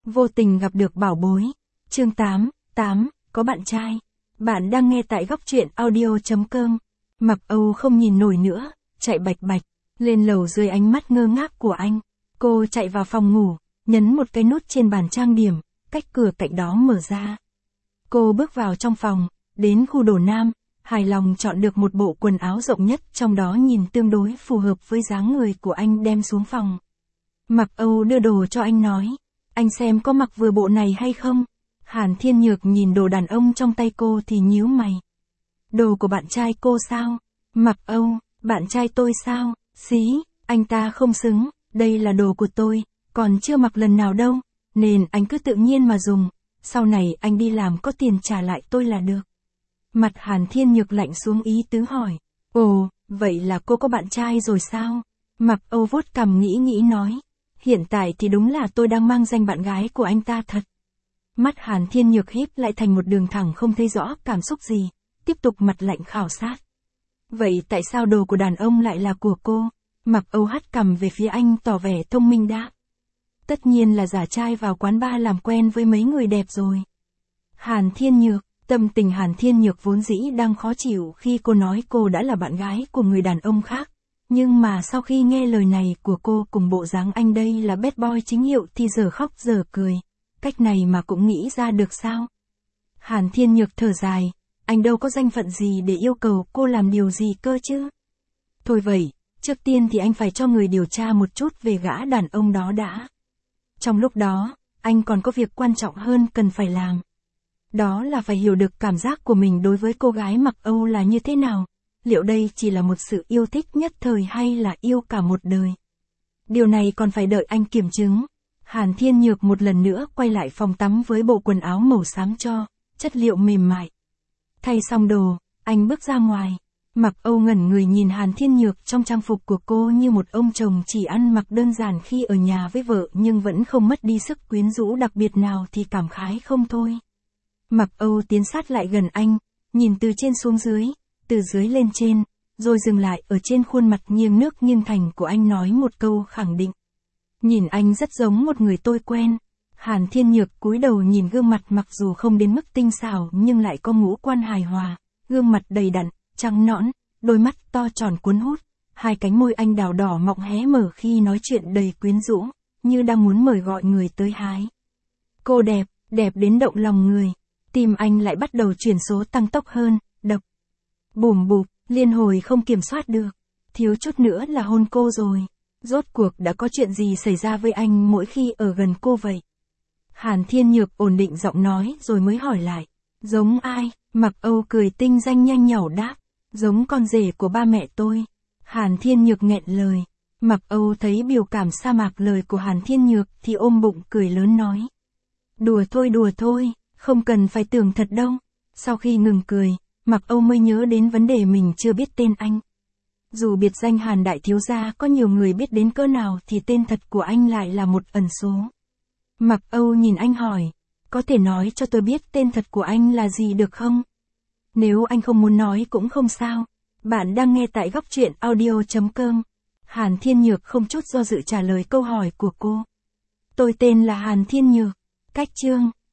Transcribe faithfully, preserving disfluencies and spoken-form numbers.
Vô tình gặp được bảo bối. Chương tám, tám, có bạn trai. Bạn đang nghe tại góc truyện audio.com. Mặc Âu không nhìn nổi nữa, chạy bạch bạch, lên lầu dưới ánh mắt ngơ ngác của anh. Cô chạy vào phòng ngủ, nhấn một cái nút trên bàn trang điểm, cách cửa cạnh đó mở ra. Cô bước vào trong phòng, đến khu đồ nam, hài lòng chọn được một bộ quần áo rộng nhất trong đó nhìn tương đối phù hợp với dáng người của anh đem xuống phòng. Mặc Âu đưa đồ cho anh nói, anh xem có mặc vừa bộ này hay không? Hàn Thiên Nhược nhìn đồ đàn ông trong tay cô thì nhíu mày. Đồ của bạn trai cô sao? Mặc Âu, bạn trai tôi sao? Xí, anh ta không xứng, đây là đồ của tôi, còn chưa mặc lần nào đâu, nên anh cứ tự nhiên mà dùng, sau này anh đi làm có tiền trả lại tôi là được. Mặt Hàn Thiên Nhược lạnh xuống ý tứ hỏi, ồ, vậy là cô có bạn trai rồi sao? Mặc Âu vuốt cằm nghĩ nghĩ nói, hiện tại thì đúng là tôi đang mang danh bạn gái của anh ta thật. Mắt Hàn Thiên Nhược híp lại thành một đường thẳng không thấy rõ cảm xúc gì, tiếp tục mặt lạnh khảo sát. Vậy tại sao đồ của đàn ông lại là của cô? Mặc Âu hất cằm về phía anh tỏ vẻ thông minh đáp. Tất nhiên là giả trai vào quán bar làm quen với mấy người đẹp rồi. Hàn Thiên Nhược, tâm tình Hàn Thiên Nhược vốn dĩ đang khó chịu khi cô nói cô đã là bạn gái của người đàn ông khác. Nhưng mà sau khi nghe lời này của cô cùng bộ dáng anh đây là bad boy chính hiệu thì giờ khóc giờ cười. Cách này mà cũng nghĩ ra được sao? Hàn Thiên Nhược thở dài, anh đâu có danh phận gì để yêu cầu cô làm điều gì cơ chứ? Thôi vậy, trước tiên thì anh phải cho người điều tra một chút về gã đàn ông đó đã. Trong lúc đó, anh còn có việc quan trọng hơn cần phải làm. Đó là phải hiểu được cảm giác của mình đối với cô gái Mặc Âu là như thế nào. Liệu đây chỉ là một sự yêu thích nhất thời hay là yêu cả một đời? Điều này còn phải đợi anh kiểm chứng. Hàn Thiên Nhược một lần nữa quay lại phòng tắm với bộ quần áo màu xám cho, chất liệu mềm mại. Thay xong đồ, anh bước ra ngoài. Mặc Âu ngẩn người nhìn Hàn Thiên Nhược trong trang phục của cô như một ông chồng chỉ ăn mặc đơn giản khi ở nhà với vợ nhưng vẫn không mất đi sức quyến rũ đặc biệt nào thì cảm khái không thôi. Mặc Âu tiến sát lại gần anh, nhìn từ trên xuống dưới, từ dưới lên trên, rồi dừng lại ở trên khuôn mặt nghiêng nước nghiêng thành của anh nói một câu khẳng định. Nhìn anh rất giống một người tôi quen. Hàn Thiên Nhược cúi đầu nhìn gương mặt mặc dù không đến mức tinh xảo nhưng lại có ngũ quan hài hòa, gương mặt đầy đặn, trắng nõn, đôi mắt to tròn cuốn hút, hai cánh môi anh đào đỏ mọng hé mở khi nói chuyện đầy quyến rũ, như đang muốn mời gọi người tới hái. Cô đẹp, đẹp đến động lòng người. Tim anh lại bắt đầu chuyển số tăng tốc hơn, đập. Bùm bụp, liên hồi không kiểm soát được. Thiếu chút nữa là hôn cô rồi. Rốt cuộc đã có chuyện gì xảy ra với anh mỗi khi ở gần cô vậy? Hàn Thiên Nhược ổn định giọng nói rồi mới hỏi lại. Giống ai? Mặc Âu cười tinh danh nhanh nhảu đáp. Giống con rể của ba mẹ tôi. Hàn Thiên Nhược nghẹn lời. Mặc Âu thấy biểu cảm sa mạc lời của Hàn Thiên Nhược thì ôm bụng cười lớn nói. Đùa thôi đùa thôi, không cần phải tưởng thật đâu. Sau khi ngừng cười, Mặc Âu mới nhớ đến vấn đề mình chưa biết tên anh. Dù biệt danh Hàn Đại Thiếu Gia có nhiều người biết đến cỡ nào thì tên thật của anh lại là một ẩn số. Mặc Âu nhìn anh hỏi, có thể nói cho tôi biết tên thật của anh là gì được không? Nếu anh không muốn nói cũng không sao. Bạn đang nghe tại góc truyện audio.com. Hàn Thiên Nhược không chút do dự trả lời câu hỏi của cô. Tôi tên là Hàn Thiên Nhược. Cách chương.